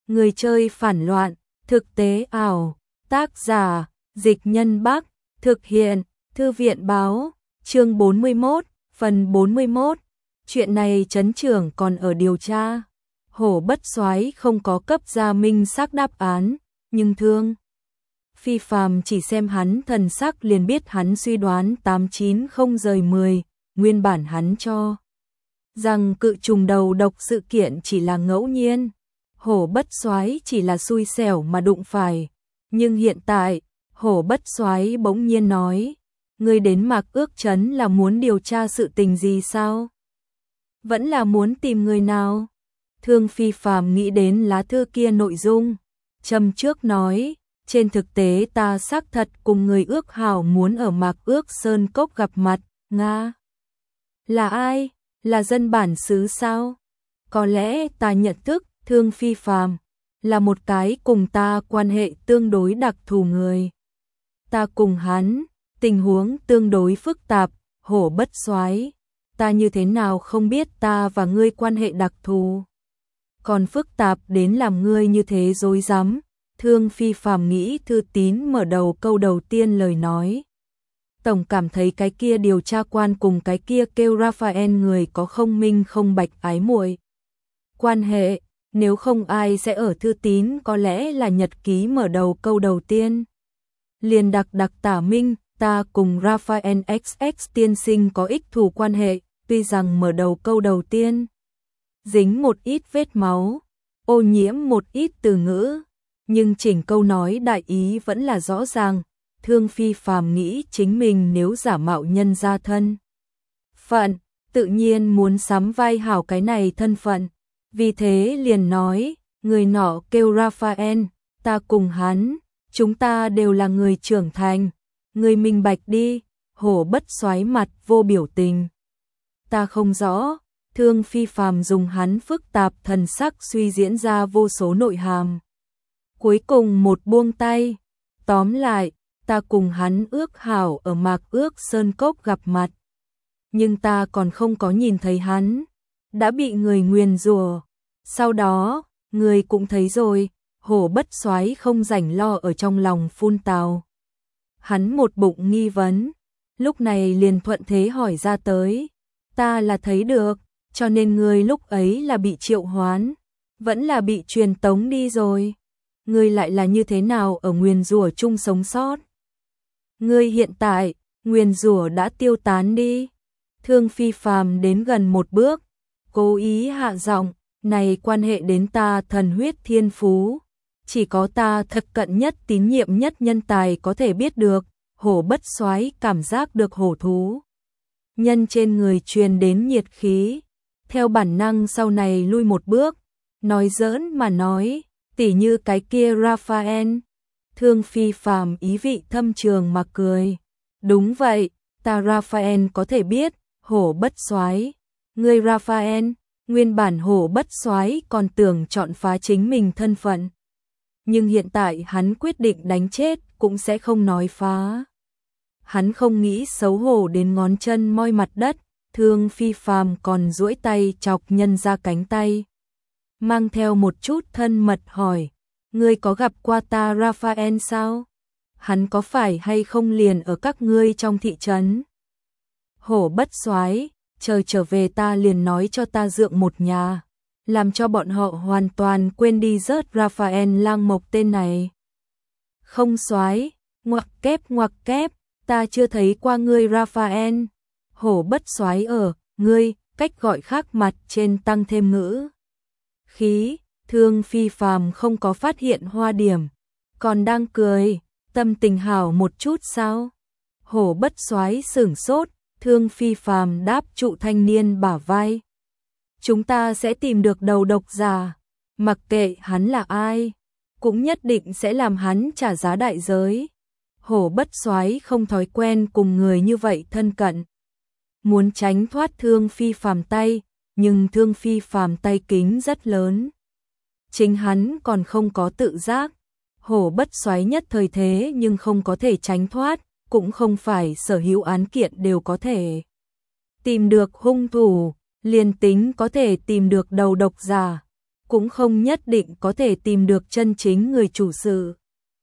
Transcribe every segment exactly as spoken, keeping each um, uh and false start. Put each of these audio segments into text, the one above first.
Người chơi phản loạn, thực tế ảo, tác giả, Dịch Nhân Bắc, thực hiện, Thư viện báo, chương bốn mươi mốt, phần bốn mươi mốt. Chuyện này trấn trưởng còn ở điều tra. Hổ Bất Soái không có cấp ra minh xác đáp án, nhưng Thương Phi Phàm chỉ xem hắn thần sắc liền biết hắn suy đoán tám chín không rời mười, nguyên bản hắn cho rằng cự trùng đầu độc sự kiện chỉ là ngẫu nhiên, Hổ Bất Soái chỉ là xui xẻo mà đụng phải, nhưng hiện tại, Hổ Bất Soái bỗng nhiên nói, ngươi đến Mạc Ước Trấn là muốn điều tra sự tình gì sao? Vẫn là muốn tìm người nào? Thương Phi Phàm nghĩ đến lá thư kia nội dung, châm trước nói, trên thực tế ta xác thật cùng người ước hảo muốn ở Mạc Ước Sơn Cốc gặp mặt, Nga. Là ai? Là dân bản xứ sao? Có lẽ ta nhận thức Thương Phi Phàm là một cái cùng ta quan hệ tương đối đặc thù người. Ta cùng hắn, tình huống tương đối phức tạp, Hổ Bất Soái, ta như thế nào không biết ta và ngươi quan hệ đặc thù. Còn phức tạp đến làm ngươi như thế dối rắm. Thương Phi Phàm nghĩ thư tín mở đầu câu đầu tiên lời nói. Tổng cảm thấy cái kia điều tra quan cùng cái kia kêu Raphael người có không minh không bạch ái muội quan hệ, nếu không ai sẽ ở thư tín có lẽ là nhật ký mở đầu câu đầu tiên. Liền đặc đặc tả minh, ta cùng Raphael ích ích tiên sinh có ích thù quan hệ, tuy rằng mở đầu câu đầu tiên dính một ít vết máu, ô nhiễm một ít từ ngữ, nhưng chỉnh câu nói đại ý vẫn là rõ ràng. Thương Phi Phàm nghĩ chính mình nếu giả mạo nhân gia thân phận, tự nhiên muốn sắm vai hảo cái này thân phận, vì thế liền nói, người nọ kêu Raphael, ta cùng hắn, chúng ta đều là người trưởng thành, người minh bạch đi. Hổ Bất Soái mặt vô biểu tình. Ta không rõ. Thương Phi Phàm dùng hắn phức tạp thần sắc suy diễn ra vô số nội hàm. Cuối cùng một buông tay, tóm lại, ta cùng hắn ước hảo ở Mạc Ước Sơn Cốc gặp mặt. Nhưng ta còn không có nhìn thấy hắn, đã bị người nguyền rủa. Sau đó, người cũng thấy rồi, Hổ Bất Soái không rảnh lo ở trong lòng phun tào. Hắn một bụng nghi vấn, lúc này liền thuận thế hỏi ra tới, ta là thấy được, cho nên người lúc ấy là bị triệu hoán, vẫn là bị truyền tống đi rồi. Ngươi lại là như thế nào ở nguyền rủa chung sống sót? Ngươi hiện tại, nguyền rủa đã tiêu tán đi. Thương Phi Phàm đến gần một bước, cố ý hạ giọng, này quan hệ đến ta thần huyết thiên phú, chỉ có ta thật cận nhất tín nhiệm nhất nhân tài có thể biết được. Hổ Bất Soái cảm giác được hổ thú nhân trên người truyền đến nhiệt khí, theo bản năng sau này lui một bước, nói giỡn mà nói, tỉ như cái kia Raphael. Thương Phi Phàm ý vị thâm trường mà cười, đúng vậy, ta Raphael có thể biết. Hổ Bất Soái, ngươi Raphael, nguyên bản Hổ Bất Soái còn tưởng chọn phá chính mình thân phận, nhưng hiện tại hắn quyết định đánh chết cũng sẽ không nói phá. Hắn không nghĩ xấu hổ đến ngón chân moi mặt đất. Thương Phi Phàm còn duỗi tay chọc nhân ra cánh tay, mang theo một chút thân mật hỏi, ngươi có gặp qua ta Raphael sao? Hắn có phải hay không liền ở các ngươi trong thị trấn? Hổ Bất Soái, chờ trở về ta liền nói cho ta dượng một nhà, làm cho bọn họ hoàn toàn quên đi rớt Raphael Lang Mộc tên này. Không soái, ngoặc kép ngoặc kép, ta chưa thấy qua ngươi Raphael. Hổ Bất Soái ở, ngươi, cách gọi khác mặt trên tăng thêm ngữ khí. Thương Phi Phàm không có phát hiện hoa điểm, còn đang cười, tâm tình hảo một chút sao? Hổ Bất Soái sửng sốt. Thương Phi Phàm đáp trụ thanh niên bả vai, chúng ta sẽ tìm được đầu độc giả, mặc kệ hắn là ai, cũng nhất định sẽ làm hắn trả giá đại giới. Hổ Bất Soái không thói quen cùng người như vậy thân cận, muốn tránh thoát Thương Phi Phàm tay, nhưng Thương Phi Phàm tay kính rất lớn, chính hắn còn không có tự giác. Hổ Bất Soái nhất thời thế nhưng không có thể tránh thoát, cũng không phải sở hữu án kiện đều có thể tìm được hung thủ, liền tính có thể tìm được đầu độc giả, cũng không nhất định có thể tìm được chân chính người chủ sự.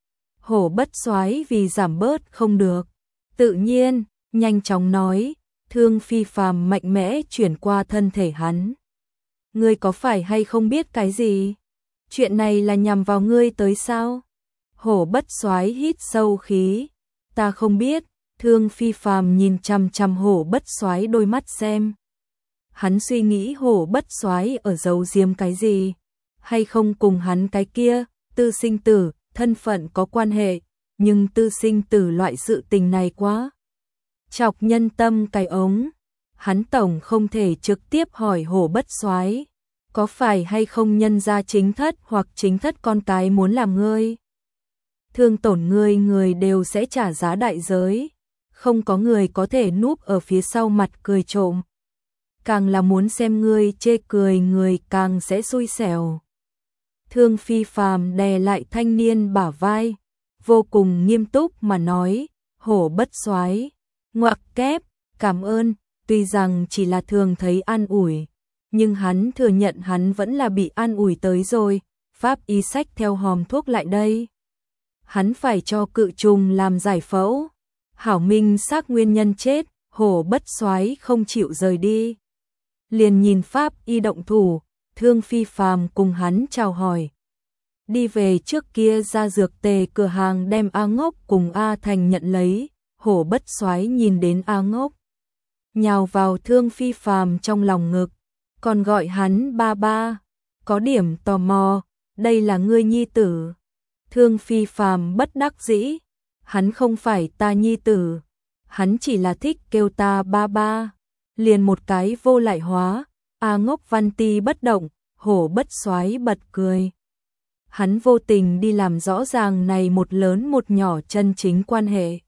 Hổ Bất Soái vì giảm bớt không được, tự nhiên, nhanh chóng nói, thương phi phàm mạnh mẽ chuyển qua thân thể hắn. Ngươi có phải hay không biết cái gì? Chuyện này là nhằm vào ngươi tới sao? Hổ Bất Soái hít sâu khí, ta không biết. Thương phi phàm nhìn chằm chằm Hổ Bất Soái đôi mắt xem. Hắn suy nghĩ Hổ Bất Soái ở giấu giếm cái gì, hay không cùng hắn cái kia tư sinh tử thân phận có quan hệ, nhưng tư sinh tử loại sự tình này quá chọc nhân tâm cái ống. Hắn tổng không thể trực tiếp hỏi Hổ Bất Soái, có phải hay không nhân gia chính thất hoặc chính thất con cái muốn làm ngươi thương tổn ngươi, người đều sẽ trả giá đại giới, không có người có thể núp ở phía sau mặt cười trộm. Càng là muốn xem ngươi chê cười người càng sẽ xui xẻo. Thương phi phàm đè lại thanh niên bả vai, vô cùng nghiêm túc mà nói, Hổ Bất Soái, ngoặc kép, cảm ơn, tuy rằng chỉ là thường thấy an ủi, nhưng hắn thừa nhận hắn vẫn là bị an ủi tới rồi, pháp y sách theo hòm thuốc lại đây. Hắn phải cho cự trùng làm giải phẫu, hảo minh xác nguyên nhân chết, Hổ Bất Soái không chịu rời đi. Liền nhìn pháp y động thủ, thương phi phàm cùng hắn chào hỏi. Đi về trước kia ra dược tề cửa hàng đem A Ngốc cùng A Thành nhận lấy, Hổ Bất Soái nhìn đến A Ngốc, nhào vào thương phi phàm trong lòng ngực, còn gọi hắn ba ba, có điểm tò mò, đây là ngươi nhi tử. Thương phi phàm bất đắc dĩ, hắn không phải ta nhi tử, hắn chỉ là thích kêu ta ba ba, liền một cái vô lại hóa. A Ngốc văn ti bất động, Hổ Bất Soái bật cười. Hắn vô tình đi làm rõ ràng này một lớn một nhỏ chân chính quan hệ.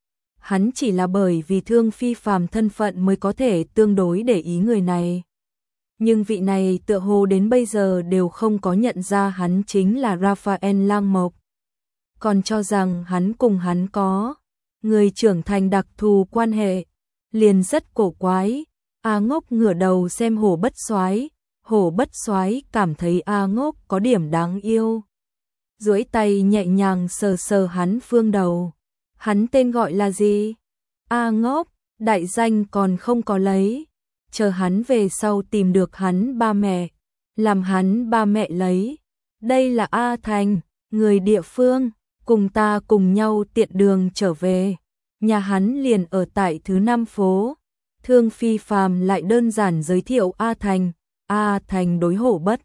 Hắn chỉ là bởi vì thương phi phàm thân phận mới có thể tương đối để ý người này. Nhưng vị này tựa hồ đến bây giờ đều không có nhận ra hắn chính là Raphael Lang Mộc. Còn cho rằng hắn cùng hắn có người trưởng thành đặc thù quan hệ, liền rất cổ quái. A Ngốc ngửa đầu xem Hổ Bất Soái, Hổ Bất Soái cảm thấy A Ngốc có điểm đáng yêu. Duỗi tay nhẹ nhàng sờ sờ hắn phương đầu. Hắn tên gọi là gì? A Ngốc, đại danh còn không có lấy. Chờ hắn về sau tìm được hắn ba mẹ, làm hắn ba mẹ lấy. Đây là A Thành, người địa phương, cùng ta cùng nhau tiện đường trở về. Nhà hắn liền ở tại thứ năm phố. Thương phi phàm lại đơn giản giới thiệu A Thành. A Thành đối Hổ Bất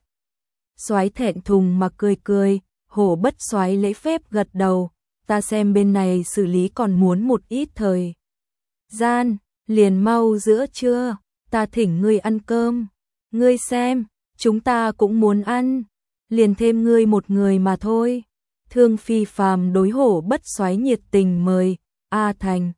Soái thẹn thùng mà cười cười. Hổ Bất Soái lễ phép gật đầu, ta xem bên này xử lý còn muốn một ít thời gian, liền mau giữa trưa, ta thỉnh ngươi ăn cơm. Ngươi xem, chúng ta cũng muốn ăn, liền thêm ngươi một người mà thôi. Thương phi phàm đối Hổ Bất Soái nhiệt tình mời. A Thành,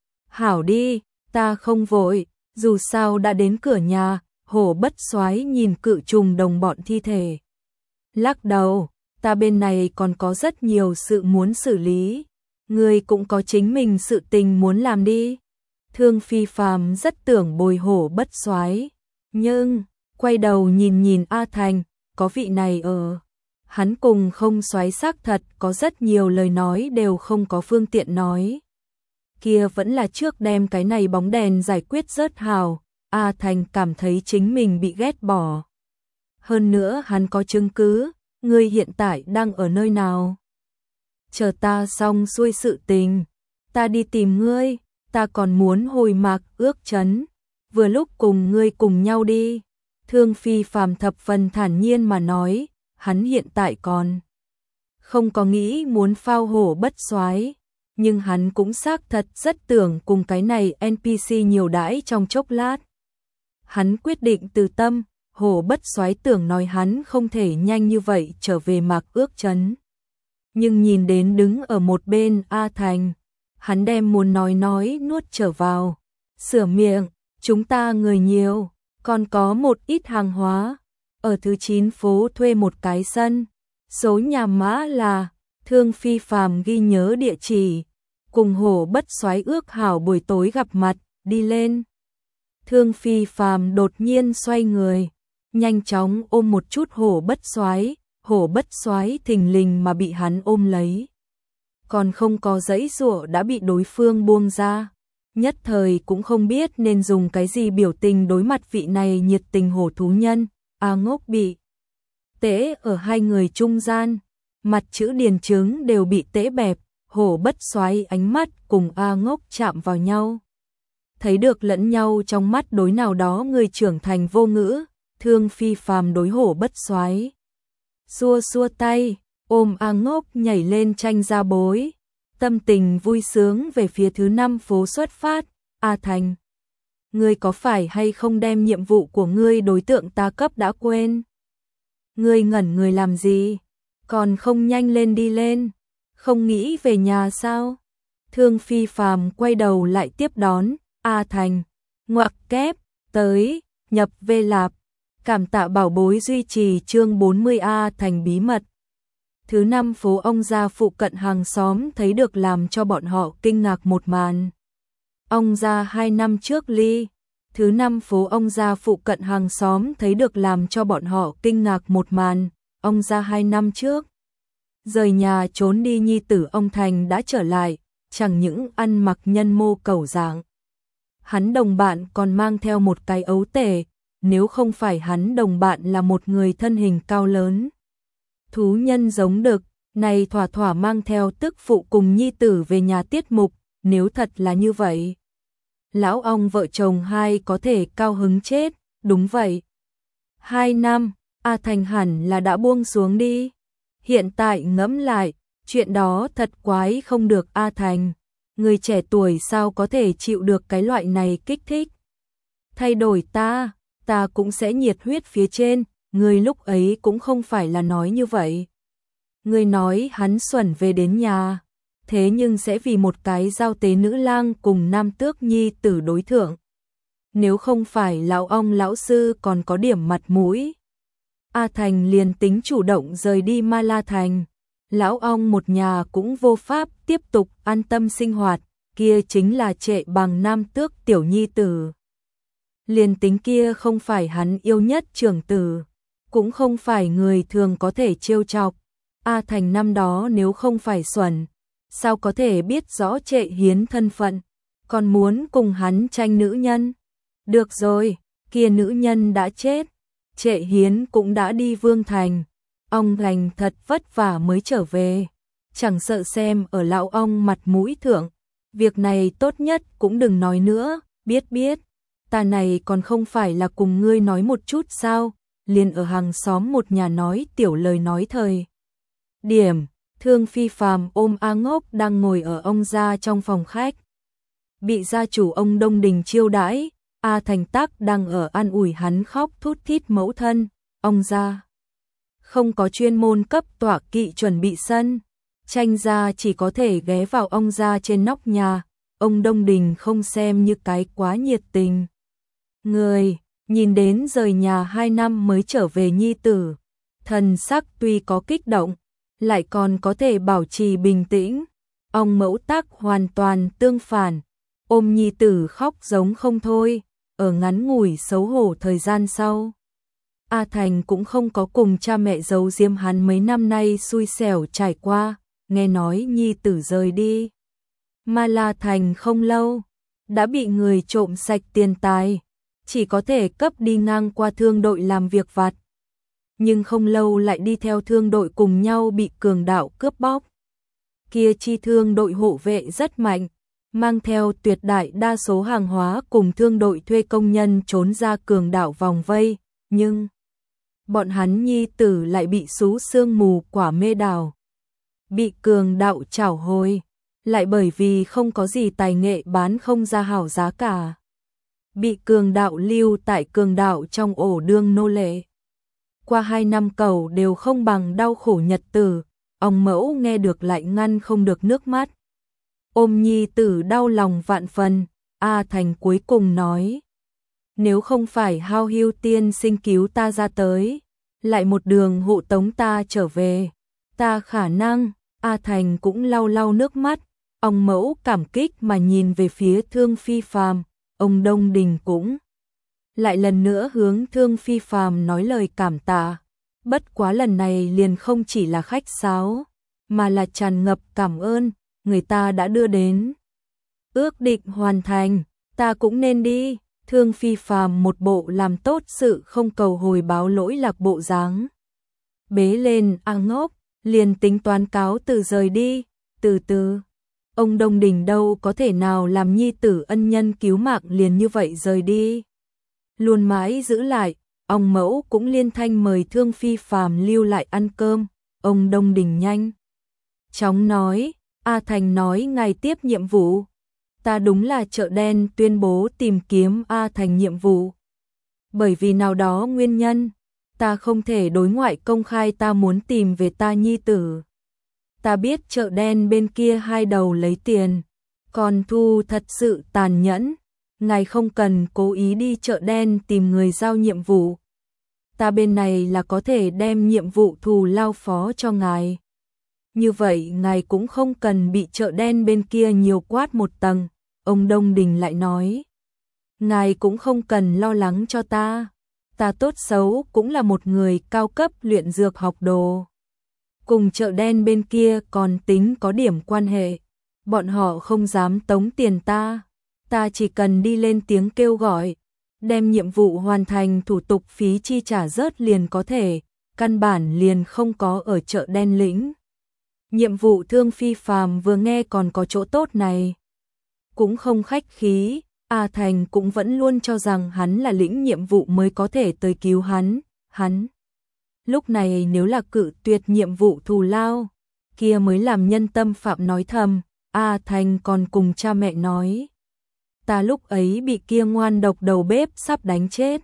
hảo đi, ta không vội, dù sao đã đến cửa nhà. Hổ Bất Soái nhìn cự trùng đồng bọn thi thể, lắc đầu, ta bên này còn có rất nhiều sự muốn xử lý, ngươi cũng có chính mình sự tình muốn làm đi. Thương phi phàm rất tưởng bồi Hổ Bất Soái, nhưng quay đầu nhìn nhìn A Thành, có vị này ở, hắn cùng không soái xác thật có rất nhiều lời nói đều không có phương tiện nói. Kia vẫn là trước đem cái này bóng đèn giải quyết rớt hào. A Thành cảm thấy chính mình bị ghét bỏ. Hơn nữa hắn có chứng cứ, ngươi hiện tại đang ở nơi nào? Chờ ta xong xuôi sự tình, ta đi tìm ngươi, ta còn muốn hồi Mạc Ước Trấn, vừa lúc cùng ngươi cùng nhau đi. Thương phi phàm thập phần thản nhiên mà nói, hắn hiện tại còn không có nghĩ muốn phao Hổ Bất Soái, nhưng hắn cũng xác thật rất tưởng cùng cái này en pê xê nhiều đãi trong chốc lát. Hắn quyết định từ tâm, Hổ Bất Soái tưởng nói hắn không thể nhanh như vậy trở về Mạc Ước Trấn. Nhưng nhìn đến đứng ở một bên A Thành, hắn đem muốn nói nói nuốt trở vào, sửa miệng, chúng ta người nhiều, còn có một ít hàng hóa, ở thứ chín phố thuê một cái sân, số nhà mã là, Thương phi phàm ghi nhớ địa chỉ, cùng Hổ Bất Soái ước hảo buổi tối gặp mặt, đi lên. Thương phi phàm đột nhiên xoay người, nhanh chóng ôm một chút Hổ Bất Soái, Hổ Bất Soái thình lình mà bị hắn ôm lấy. Còn không có giãy giụa đã bị đối phương buông ra, nhất thời cũng không biết nên dùng cái gì biểu tình đối mặt vị này nhiệt tình hổ thú nhân. A Ngốc bị tễ ở hai người trung gian, mặt chữ điền trứng đều bị tễ bẹp, Hổ Bất Soái ánh mắt cùng A Ngốc chạm vào nhau. Thấy được lẫn nhau trong mắt đối nào đó người trưởng thành vô ngữ, Thương Phi Phàm đối Hổ Bất Soái xua xua tay, ôm A Ngốc nhảy lên tranh ra bối, tâm tình vui sướng về phía thứ năm phố xuất phát. A Thành, ngươi có phải hay không đem nhiệm vụ của ngươi đối tượng ta cấp đã quên? Ngươi ngẩn người làm gì? Còn không nhanh lên đi lên, không nghĩ về nhà sao? Thương Phi Phàm quay đầu lại tiếp đón. A Thành, ngoặc kép, tới, nhập về lạp. Cảm tạ bảo bối duy trì chương bốn mươi. A Thành bí mật. Thứ năm phố ông gia phụ cận hàng xóm thấy được làm cho bọn họ kinh ngạc một màn. Ông gia hai năm trước ly. Thứ năm phố ông gia phụ cận hàng xóm thấy được làm cho bọn họ kinh ngạc một màn. Ông gia hai năm trước rời nhà trốn đi, nhi tử ông Thành đã trở lại, chẳng những ăn mặc nhân mô cẩu dạng. Hắn đồng bạn còn mang theo một cái ấu tể, nếu không phải hắn đồng bạn là một người thân hình cao lớn. Thú nhân giống đực, này thỏa thỏa mang theo tức phụ cùng nhi tử về nhà tiết mục, nếu thật là như vậy. Lão ong vợ chồng hai có thể cao hứng chết, đúng vậy. Hai năm, A Thành hẳn là đã buông xuống đi. Hiện tại ngẫm lại, chuyện đó thật quái không được. A Thành, người trẻ tuổi sao có thể chịu được cái loại này kích thích? Thay đổi ta, ta cũng sẽ nhiệt huyết phía trên, người lúc ấy cũng không phải là nói như vậy. Người nói hắn xuẩn về đến nhà, thế nhưng sẽ vì một cái giao tế nữ lang cùng nam tước nhi tử đối thượng. Nếu không phải lão ong lão sư còn có điểm mặt mũi, A Thành liền tính chủ động rời đi Ma La Thành, lão ong một nhà cũng vô pháp tiếp tục an tâm sinh hoạt, kia chính là trệ bằng nam tước tiểu nhi tử. Liền tính kia không phải hắn yêu nhất trưởng tử, cũng không phải người thường có thể trêu chọc. A Thành năm đó nếu không phải xuẩn, sao có thể biết rõ Trệ Hiến thân phận, còn muốn cùng hắn tranh nữ nhân. Được rồi, kia nữ nhân đã chết, Trệ Hiến cũng đã đi Vương Thành, ong lành thật vất vả mới trở về, chẳng sợ xem ở lão ong mặt mũi thượng, việc này tốt nhất cũng đừng nói nữa. Biết biết, ta này còn không phải là cùng ngươi nói một chút sao, liền ở hàng xóm một nhà nói tiểu lời nói thời điểm. Thương Phi Phàm ôm A Ngốc đang ngồi ở ông gia trong phòng khách, bị gia chủ ông Đông Đình chiêu đãi. A Thành Tắc đang ở an ủi hắn khóc thút thít mẫu thân. Ông gia không có chuyên môn cấp tọa kỵ chuẩn bị sân, tranh gia chỉ có thể ghé vào ông gia trên nóc nhà. Ông Đông Đình không xem như cái quá nhiệt tình người, nhìn đến rời nhà hai năm mới trở về nhi tử, thần sắc tuy có kích động, lại còn có thể bảo trì bình tĩnh. Ông mẫu Tắc hoàn toàn tương phản, ôm nhi tử khóc giống không thôi. Ở ngắn ngủi xấu hổ thời gian sau, A Thành cũng không có cùng cha mẹ giấu giếm hắn mấy năm nay xui xẻo trải qua. Nghe nói nhi tử rời đi Ma La Thành không lâu, đã bị người trộm sạch tiền tài, chỉ có thể cấp đi ngang qua thương đội làm việc vặt. Nhưng không lâu lại đi theo thương đội cùng nhau bị cường đạo cướp bóc. Kia chi thương đội hộ vệ rất mạnh, mang theo tuyệt đại đa số hàng hóa cùng thương đội thuê công nhân trốn ra cường đạo vòng vây, nhưng bọn hắn nhi tử lại bị xú sương mù quả mê đảo, bị cường đạo trảo hồi, lại bởi vì không có gì tài nghệ bán không ra hảo giá cả, bị cường đạo lưu tại cường đạo trong ổ đương nô lệ. Qua hai năm cầu đều không bằng đau khổ nhật tử, ông mẫu nghe được lại ngăn không được nước mắt. Ôm nhi tử đau lòng vạn phần, A Thành cuối cùng nói: nếu không phải Hao Hưu tiên sinh cứu ta ra tới, lại một đường hộ tống ta trở về, ta khả năng. A Thành cũng lau lau nước mắt, ông mẫu cảm kích mà nhìn về phía Thương Phi Phàm, ông Đông Đình cũng lại lần nữa hướng Thương Phi Phàm nói lời cảm tạ. Bất quá lần này liền không chỉ là khách sáo, mà là tràn ngập cảm ơn, người ta đã đưa đến. Ước định hoàn thành, ta cũng nên đi. Thương Phi Phàm một bộ làm tốt sự không cầu hồi báo lỗi lạc bộ dáng. Bế lên A Ngốc, liền tính toán cáo từ rời đi. Từ từ, ông Đông Đình đâu có thể nào làm nhi tử ân nhân cứu mạng liền như vậy rời đi. Luôn mãi giữ lại, ông mẫu cũng liên thanh mời Thương Phi Phàm lưu lại ăn cơm. Ông Đông Đình nhanh chóng nói, A Thành nói ngài tiếp nhiệm vụ. Ta đúng là chợ đen tuyên bố tìm kiếm A Thành nhiệm vụ. Bởi vì nào đó nguyên nhân, ta không thể đối ngoại công khai ta muốn tìm về ta nhi tử. Ta biết chợ đen bên kia hai đầu lấy tiền, còn thu thật sự tàn nhẫn. Ngài không cần cố ý đi chợ đen tìm người giao nhiệm vụ. Ta bên này là có thể đem nhiệm vụ thù lao phó cho ngài. Như vậy ngài cũng không cần bị chợ đen bên kia nhiều quát một tầng. Ông Đông Đình lại nói, ngài cũng không cần lo lắng cho ta. Ta tốt xấu cũng là một người cao cấp luyện dược học đồ. Cùng chợ đen bên kia còn tính có điểm quan hệ. Bọn họ không dám tống tiền ta. Ta chỉ cần đi lên tiếng kêu gọi, đem nhiệm vụ hoàn thành thủ tục phí chi trả rớt liền có thể, căn bản liền không có ở chợ đen lĩnh. Nhiệm vụ Thương Phi Phàm vừa nghe còn có chỗ tốt này. Cũng không khách khí, A Thành cũng vẫn luôn cho rằng hắn là lĩnh nhiệm vụ mới có thể tới cứu hắn, hắn. Lúc này nếu là cự tuyệt nhiệm vụ thù lao, kia mới làm nhân tâm phạm nói thầm. A Thành còn cùng cha mẹ nói, ta lúc ấy bị kia ngoan độc đầu bếp sắp đánh chết.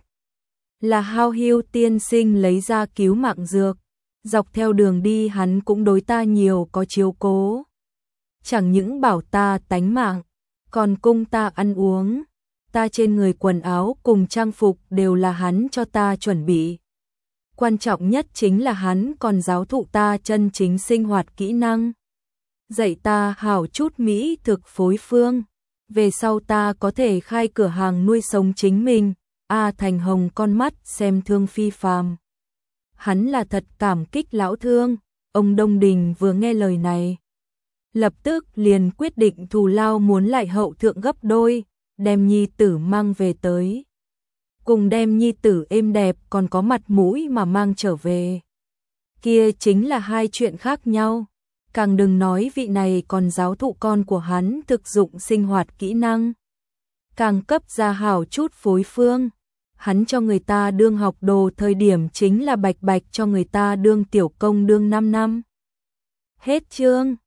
Là Hao Hưu tiên sinh lấy ra cứu mạng dược, dọc theo đường đi hắn cũng đối ta nhiều có chiếu cố. Chẳng những bảo ta tánh mạng, còn cung ta ăn uống. Ta trên người quần áo cùng trang phục đều là hắn cho ta chuẩn bị. Quan trọng nhất chính là hắn còn giáo thụ ta chân chính sinh hoạt kỹ năng. Dạy ta hảo chút mỹ thực phối phương. Về sau ta có thể khai cửa hàng nuôi sống chính mình. A Thành hồng con mắt xem Thương Phi Phàm. Hắn là thật cảm kích lão Thương. Ông Đông Đình vừa nghe lời này, lập tức liền quyết định thù lao muốn lại hậu thượng gấp đôi, đem nhi tử mang về tới. Cùng đem nhi tử êm đẹp còn có mặt mũi mà mang trở về. Kia chính là hai chuyện khác nhau. Càng đừng nói vị này còn giáo thụ con của hắn thực dụng sinh hoạt kỹ năng. Càng cấp ra hảo chút phối phương. Hắn cho người ta đương học đồ thời điểm chính là bạch bạch cho người ta đương tiểu công đương năm năm. Hết chương.